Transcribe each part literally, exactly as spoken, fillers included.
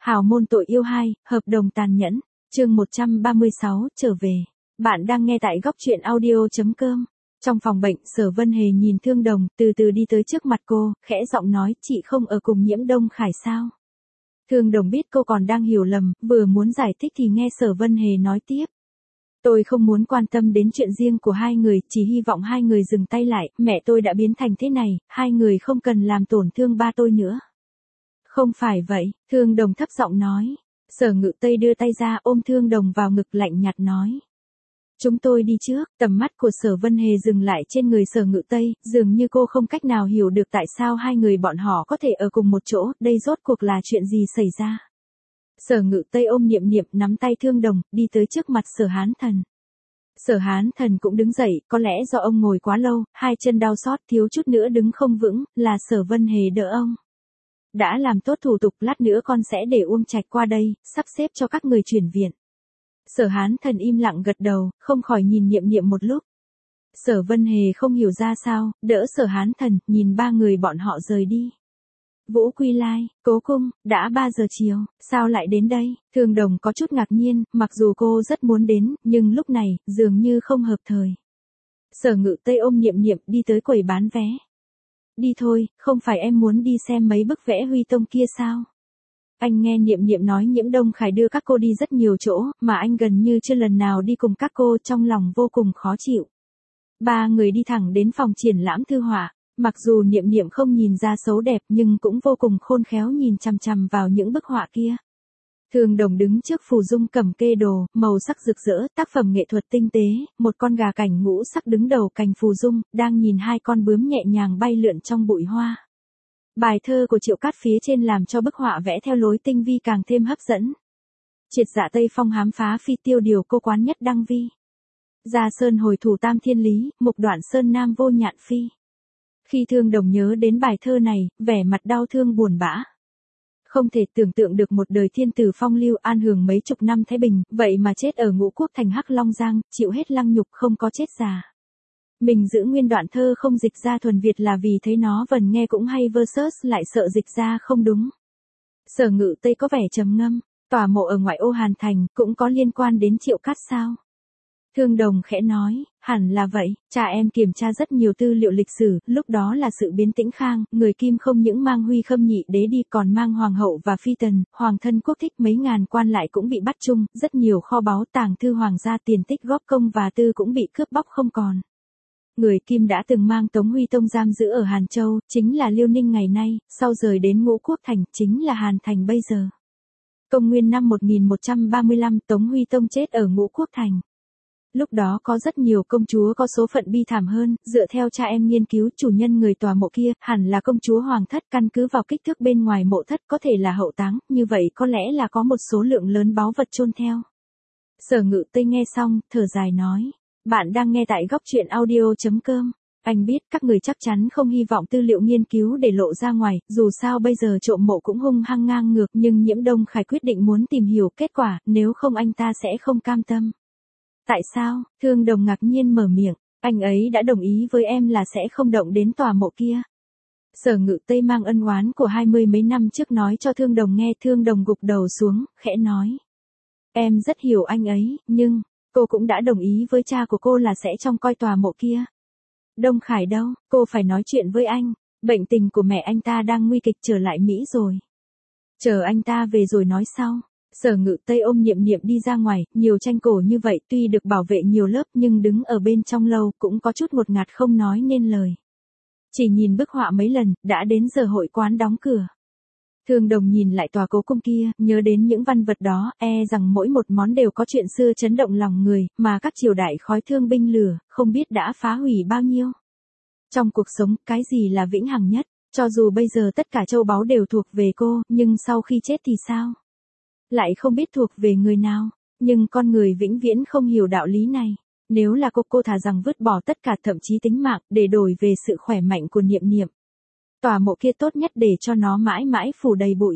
Hào môn tội yêu hai, hợp đồng tàn nhẫn, chương một trăm ba mươi sáu, trở về. Bạn đang nghe tại góc truyện audio.com. Trong phòng bệnh, Sở Vân Hề nhìn Thương Đồng, từ từ đi tới trước mặt cô, khẽ giọng nói, chị không ở cùng Nhiễm Đông Khải sao? Thương Đồng biết cô còn đang hiểu lầm, vừa muốn giải thích thì nghe Sở Vân Hề nói tiếp. Tôi không muốn quan tâm đến chuyện riêng của hai người, chỉ hy vọng hai người dừng tay lại, mẹ tôi đã biến thành thế này, hai người không cần làm tổn thương ba tôi nữa. Không phải vậy, Thương Đồng thấp giọng nói. Sở Ngự Tây đưa tay ra ôm Thương Đồng vào ngực lạnh nhạt nói. Chúng tôi đi trước, tầm mắt của Sở Vân Hề dừng lại trên người Sở Ngự Tây, dường như cô không cách nào hiểu được tại sao hai người bọn họ có thể ở cùng một chỗ, đây rốt cuộc là chuyện gì xảy ra. Sở Ngự Tây ôm Niệm Niệm nắm tay Thương Đồng, đi tới trước mặt Sở Hán Thần. Sở Hán Thần cũng đứng dậy, có lẽ do ông ngồi quá lâu, hai chân đau xót thiếu chút nữa đứng không vững, là Sở Vân Hề đỡ ông. Đã làm tốt thủ tục, lát nữa con sẽ để Uông Trạch qua đây, sắp xếp cho các người chuyển viện. Sở Hán Thần im lặng gật đầu, không khỏi nhìn Niệm Niệm một lúc. Sở Vân Hề không hiểu ra sao, đỡ Sở Hán Thần, nhìn ba người bọn họ rời đi. Vũ Quy Lai, Cố Cung, đã ba giờ chiều, sao lại đến đây? Thương Đồng có chút ngạc nhiên, mặc dù cô rất muốn đến, nhưng lúc này, dường như không hợp thời. Sở Ngự Tây ôm Niệm Niệm đi tới quầy bán vé. Đi thôi, không phải em muốn đi xem mấy bức vẽ Huy Tông kia sao? Anh nghe Niệm Niệm nói Nhiễm Đông Khải đưa các cô đi rất nhiều chỗ, mà anh gần như chưa lần nào đi cùng các cô, trong lòng vô cùng khó chịu. Ba người đi thẳng đến phòng triển lãm thư họa, mặc dù Niệm Niệm không nhìn ra xấu đẹp nhưng cũng vô cùng khôn khéo nhìn chằm chằm vào những bức họa kia. Thương Đồng đứng trước phù dung cầm kê đồ, màu sắc rực rỡ, tác phẩm nghệ thuật tinh tế, một con gà cảnh ngũ sắc đứng đầu cành phù dung, đang nhìn hai con bướm nhẹ nhàng bay lượn trong bụi hoa. Bài thơ của Triệu Cát phía trên làm cho bức họa vẽ theo lối tinh vi càng thêm hấp dẫn. Triệt dạ Tây Phong hám phá phi tiêu điều cô quán nhất đăng vi. Gia sơn hồi thủ tam thiên lý, mục đoạn sơn nam vô nhạn phi. Khi Thương Đồng nhớ đến bài thơ này, vẻ mặt đau thương buồn bã. Không thể tưởng tượng được một đời thiên tử phong lưu an hưởng mấy chục năm thái bình, vậy mà chết ở Ngũ Quốc thành Hắc Long Giang, chịu hết lăng nhục không có chết già. Mình giữ nguyên đoạn thơ không dịch ra thuần Việt là vì thấy nó vần nghe cũng hay versus lại sợ dịch ra không đúng. Sở Ngự Tây có vẻ trầm ngâm, tòa mộ ở ngoại ô Hàn Thành cũng có liên quan đến Triệu Cát sao? Thương Đồng khẽ nói, hẳn là vậy, cha em kiểm tra rất nhiều tư liệu lịch sử, lúc đó là sự biến Tĩnh Khang, người Kim không những mang Huy Khâm nhị đế đi còn mang Hoàng hậu và Phi tần, Hoàng thân quốc thích mấy ngàn quan lại cũng bị bắt chung, rất nhiều kho báu tàng thư hoàng gia tiền tích góp công và tư cũng bị cướp bóc không còn. Người Kim đã từng mang Tống Huy Tông giam giữ ở Hàn Châu, chính là Liêu Ninh ngày nay, sau rời đến Ngũ Quốc thành, chính là Hàn Thành bây giờ. Công nguyên năm một nghìn một trăm ba mươi lăm, Tống Huy Tông chết ở Ngũ Quốc thành. Lúc đó có rất nhiều công chúa có số phận bi thảm hơn, dựa theo cha em nghiên cứu chủ nhân người tòa mộ kia, hẳn là công chúa Hoàng thất, căn cứ vào kích thước bên ngoài mộ thất có thể là hậu táng, như vậy có lẽ là có một số lượng lớn báu vật chôn theo. Sở Ngự Tây nghe xong, thở dài nói, bạn đang nghe tại góc truyện audio.com. Anh biết các người chắc chắn không hy vọng tư liệu nghiên cứu để lộ ra ngoài, dù sao bây giờ trộm mộ cũng hung hăng ngang ngược, nhưng Nhiễm Đông Khải quyết định muốn tìm hiểu kết quả, nếu không anh ta sẽ không cam tâm. Tại sao? Thương Đồng ngạc nhiên mở miệng, anh ấy đã đồng ý với em là sẽ không động đến tòa mộ kia. Sở Ngự Tây mang ân oán của hai mươi mấy năm trước nói cho Thương Đồng nghe, Thương Đồng gục đầu xuống, khẽ nói. Em rất hiểu anh ấy, nhưng, cô cũng đã đồng ý với cha của cô là sẽ trông coi tòa mộ kia. Đông Khải đâu, cô phải nói chuyện với anh, bệnh tình của mẹ anh ta đang nguy kịch trở lại Mỹ rồi. Chờ anh ta về rồi nói sau. Sở Ngự Tây ôm Niệm Niệm đi ra ngoài, nhiều tranh cổ như vậy tuy được bảo vệ nhiều lớp nhưng đứng ở bên trong lâu cũng có chút ngột ngạt không nói nên lời. Chỉ nhìn bức họa mấy lần, đã đến giờ hội quán đóng cửa. Thương Đồng nhìn lại tòa Cố Cung kia, nhớ đến những văn vật đó, e rằng mỗi một món đều có chuyện xưa chấn động lòng người, mà các triều đại khói thương binh lửa, không biết đã phá hủy bao nhiêu. Trong cuộc sống, cái gì là vĩnh hằng nhất? Cho dù bây giờ tất cả châu báu đều thuộc về cô, nhưng sau khi chết thì sao? Lại không biết thuộc về người nào, nhưng con người vĩnh viễn không hiểu đạo lý này. Nếu là cô, cô thà rằng vứt bỏ tất cả thậm chí tính mạng, để đổi về sự khỏe mạnh của Niệm Niệm. Tòa mộ kia tốt nhất để cho nó mãi mãi phủ đầy bụi.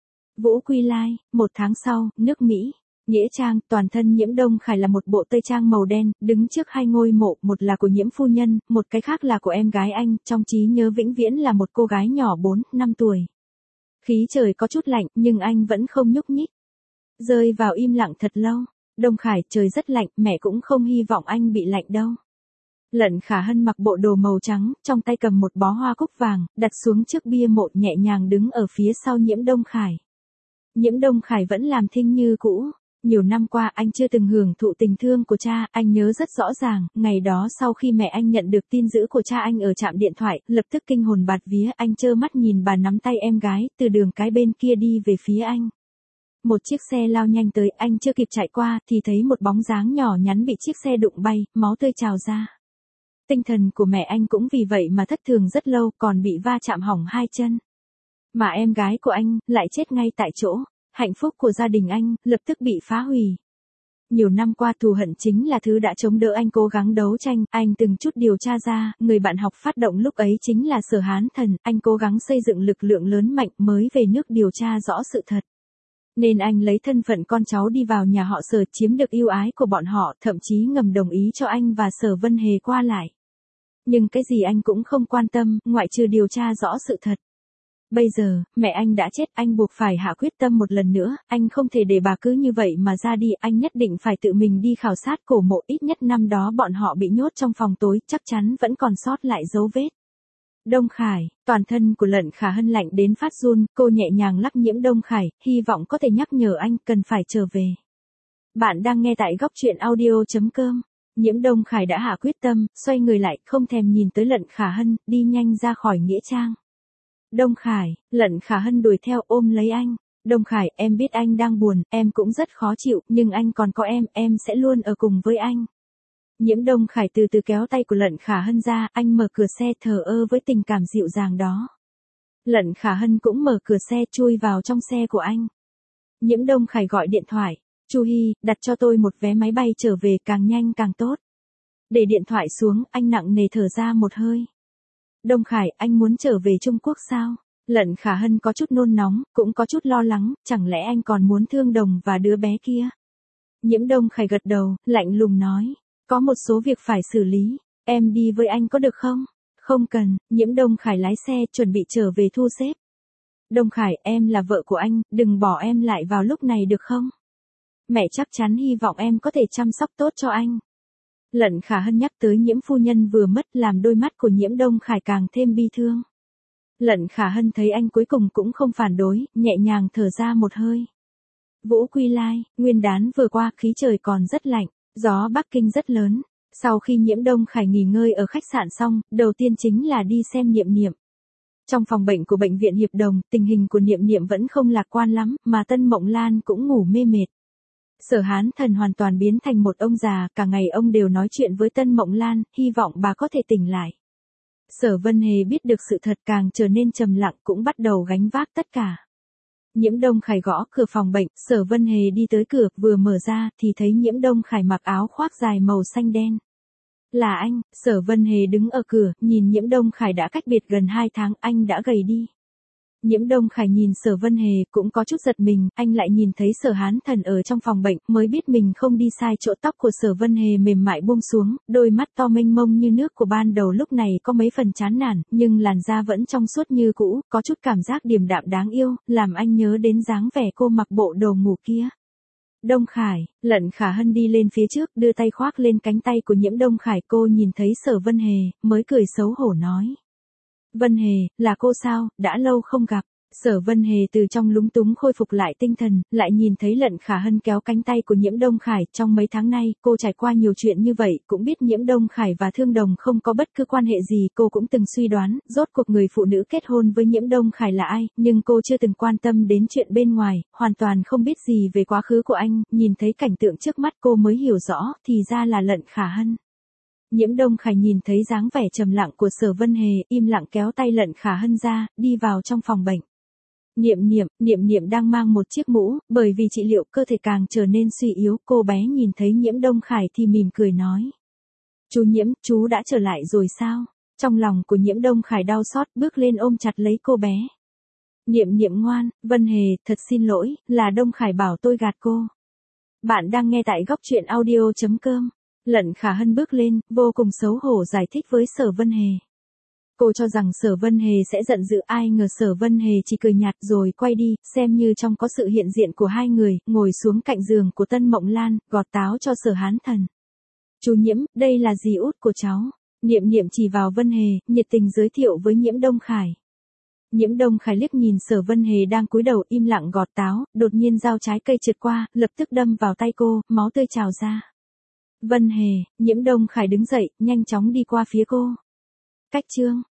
Vũ Quy Lai, một tháng sau, nước Mỹ, Nghĩa Trang, toàn thân Nhiễm Đông Khải là một bộ tây trang màu đen, đứng trước hai ngôi mộ, một là của Nhiễm phu nhân, một cái khác là của em gái anh, trong trí nhớ vĩnh viễn là một cô gái nhỏ bốn, năm tuổi. Khí trời có chút lạnh nhưng anh vẫn không nhúc nhích. Rơi vào im lặng thật lâu. Đông Khải, trời rất lạnh, mẹ cũng không hy vọng anh bị lạnh đâu. Lận Khả Hân mặc bộ đồ màu trắng, trong tay cầm một bó hoa cúc vàng, đặt xuống trước bia mộ, nhẹ nhàng đứng ở phía sau Nhiễm Đông Khải. Nhiễm Đông Khải vẫn làm thinh như cũ. Nhiều năm qua anh chưa từng hưởng thụ tình thương của cha, anh nhớ rất rõ ràng, ngày đó sau khi mẹ anh nhận được tin dữ của cha anh ở trạm điện thoại, lập tức kinh hồn bạt vía, anh trơ mắt nhìn bà nắm tay em gái, từ đường cái bên kia đi về phía anh. Một chiếc xe lao nhanh tới, anh chưa kịp chạy qua, thì thấy một bóng dáng nhỏ nhắn bị chiếc xe đụng bay, máu tươi trào ra. Tinh thần của mẹ anh cũng vì vậy mà thất thường rất lâu, còn bị va chạm hỏng hai chân. Mà em gái của anh, lại chết ngay tại chỗ. Hạnh phúc của gia đình anh, lập tức bị phá hủy. Nhiều năm qua thù hận chính là thứ đã chống đỡ anh cố gắng đấu tranh, anh từng chút điều tra ra, người bạn học phát động lúc ấy chính là Sở Hán Thần, anh cố gắng xây dựng lực lượng lớn mạnh mới về nước điều tra rõ sự thật. Nên anh lấy thân phận con cháu đi vào nhà họ Sở, chiếm được yêu ái của bọn họ, thậm chí ngầm đồng ý cho anh và Sở Vân Hề qua lại. Nhưng cái gì anh cũng không quan tâm, ngoại trừ điều tra rõ sự thật. Bây giờ, mẹ anh đã chết, anh buộc phải hạ quyết tâm một lần nữa, anh không thể để bà cứ như vậy mà ra đi, anh nhất định phải tự mình đi khảo sát cổ mộ, ít nhất năm đó bọn họ bị nhốt trong phòng tối, chắc chắn vẫn còn sót lại dấu vết. Đông Khải, toàn thân của Lận Khả Hân lạnh đến phát run, cô nhẹ nhàng lắc Nhiễm Đông Khải, hy vọng có thể nhắc nhở anh cần phải trở về. Bạn đang nghe tại góc truyện audio chấm com. Nhiễm Đông Khải đã hạ quyết tâm, xoay người lại, không thèm nhìn tới Lận Khả Hân, đi nhanh ra khỏi nghĩa trang. Đông Khải, Lận Khả Hân đuổi theo ôm lấy anh. Đông Khải, em biết anh đang buồn, em cũng rất khó chịu, nhưng anh còn có em, em sẽ luôn ở cùng với anh. Nhiễm Đông Khải từ từ kéo tay của Lận Khả Hân ra, anh mở cửa xe thờ ơ với tình cảm dịu dàng đó. Lận Khả Hân cũng mở cửa xe chui vào trong xe của anh. Nhiễm Đông Khải gọi điện thoại, Chu Hy, đặt cho tôi một vé máy bay trở về, càng nhanh càng tốt. Để điện thoại xuống, anh nặng nề thở ra một hơi. Đông Khải, anh muốn trở về Trung Quốc sao? Lận Khả Hân có chút nôn nóng, cũng có chút lo lắng, chẳng lẽ anh còn muốn Thương Đồng và đứa bé kia? Nhiễm Đông Khải gật đầu, lạnh lùng nói, có một số việc phải xử lý, em đi với anh có được không? Không cần, Nhiễm Đông Khải lái xe chuẩn bị trở về thu xếp. Đông Khải, em là vợ của anh, đừng bỏ em lại vào lúc này được không? Mẹ chắc chắn hy vọng em có thể chăm sóc tốt cho anh. Lận Khả Hân nhắc tới Nhiễm phu nhân vừa mất làm đôi mắt của Nhiễm Đông Khải càng thêm bi thương. Lận Khả Hân thấy anh cuối cùng cũng không phản đối, nhẹ nhàng thở ra một hơi. Vũ Quy Lai, Nguyên đán vừa qua khí trời còn rất lạnh, gió Bắc Kinh rất lớn. Sau khi Nhiễm Đông Khải nghỉ ngơi ở khách sạn xong, đầu tiên chính là đi xem Niệm Niệm. Trong phòng bệnh của bệnh viện Hiệp Đồng, tình hình của Niệm Niệm vẫn không lạc quan lắm, mà Tân Mộng Lan cũng ngủ mê mệt. Sở Hán Thần hoàn toàn biến thành một ông già, cả ngày ông đều nói chuyện với Tân Mộng Lan, hy vọng bà có thể tỉnh lại. Sở Vân Hề biết được sự thật càng trở nên trầm lặng, cũng bắt đầu gánh vác tất cả. Nhiễm Đông Khải gõ cửa phòng bệnh, Sở Vân Hề đi tới cửa, vừa mở ra thì thấy Nhiễm Đông Khải mặc áo khoác dài màu xanh đen. Là anh, Sở Vân Hề đứng ở cửa, nhìn Nhiễm Đông Khải đã cách biệt gần hai tháng, anh đã gầy đi. Nhiễm Đông Khải nhìn Sở Vân Hề cũng có chút giật mình, anh lại nhìn thấy Sở Hán Thần ở trong phòng bệnh, mới biết mình không đi sai chỗ, tóc của Sở Vân Hề mềm mại buông xuống, đôi mắt to mênh mông như nước của ban đầu lúc này có mấy phần chán nản, nhưng làn da vẫn trong suốt như cũ, có chút cảm giác điềm đạm đáng yêu, làm anh nhớ đến dáng vẻ cô mặc bộ đồ ngủ kia. Đông Khải, Lận Khả Hân đi lên phía trước, đưa tay khoác lên cánh tay của Nhiễm Đông Khải, cô nhìn thấy Sở Vân Hề, mới cười xấu hổ nói. Vân Hề, là cô sao, đã lâu không gặp. Sở Vân Hề từ trong lúng túng khôi phục lại tinh thần, lại nhìn thấy Lận Khả Hân kéo cánh tay của Nhiễm Đông Khải, trong mấy tháng nay, cô trải qua nhiều chuyện như vậy, cũng biết Nhiễm Đông Khải và Thương Đồng không có bất cứ quan hệ gì, cô cũng từng suy đoán, rốt cuộc người phụ nữ kết hôn với Nhiễm Đông Khải là ai, nhưng cô chưa từng quan tâm đến chuyện bên ngoài, hoàn toàn không biết gì về quá khứ của anh, nhìn thấy cảnh tượng trước mắt cô mới hiểu rõ, thì ra là Lận Khả Hân. Nhiễm Đông Khải nhìn thấy dáng vẻ trầm lặng của Sở Vân Hề, im lặng kéo tay Lận Khả Hân ra, đi vào trong phòng bệnh. Niệm Niệm, Niệm Niệm đang mang một chiếc mũ, bởi vì trị liệu cơ thể càng trở nên suy yếu, cô bé nhìn thấy Nhiễm Đông Khải thì mỉm cười nói. Chú Nhiễm, chú đã trở lại rồi sao? Trong lòng của Nhiễm Đông Khải đau xót, bước lên ôm chặt lấy cô bé. Niệm Niệm ngoan, Vân Hề, thật xin lỗi, là Đông Khải bảo tôi gạt cô. Bạn đang nghe tại góc truyện audio chấm com. Lận Khả Hân bước lên, vô cùng xấu hổ giải thích với Sở Vân Hề. Cô cho rằng Sở Vân Hề sẽ giận dữ, ai ngờ Sở Vân Hề chỉ cười nhạt rồi quay đi, xem như trong có sự hiện diện của hai người, ngồi xuống cạnh giường của Tân Mộng Lan, gọt táo cho Sở Hán Thần. Chú Nhiễm, đây là dì út của cháu. Niệm Niệm chỉ vào Vân Hề, nhiệt tình giới thiệu với Nhiễm Đông Khải. Nhiễm Đông Khải liếc nhìn Sở Vân Hề đang cúi đầu im lặng gọt táo, đột nhiên dao trái cây trượt qua, lập tức đâm vào tay cô, máu tươi trào ra. Vân Hề, Nhiễm Đông Khải đứng dậy, nhanh chóng đi qua phía cô. Cách chương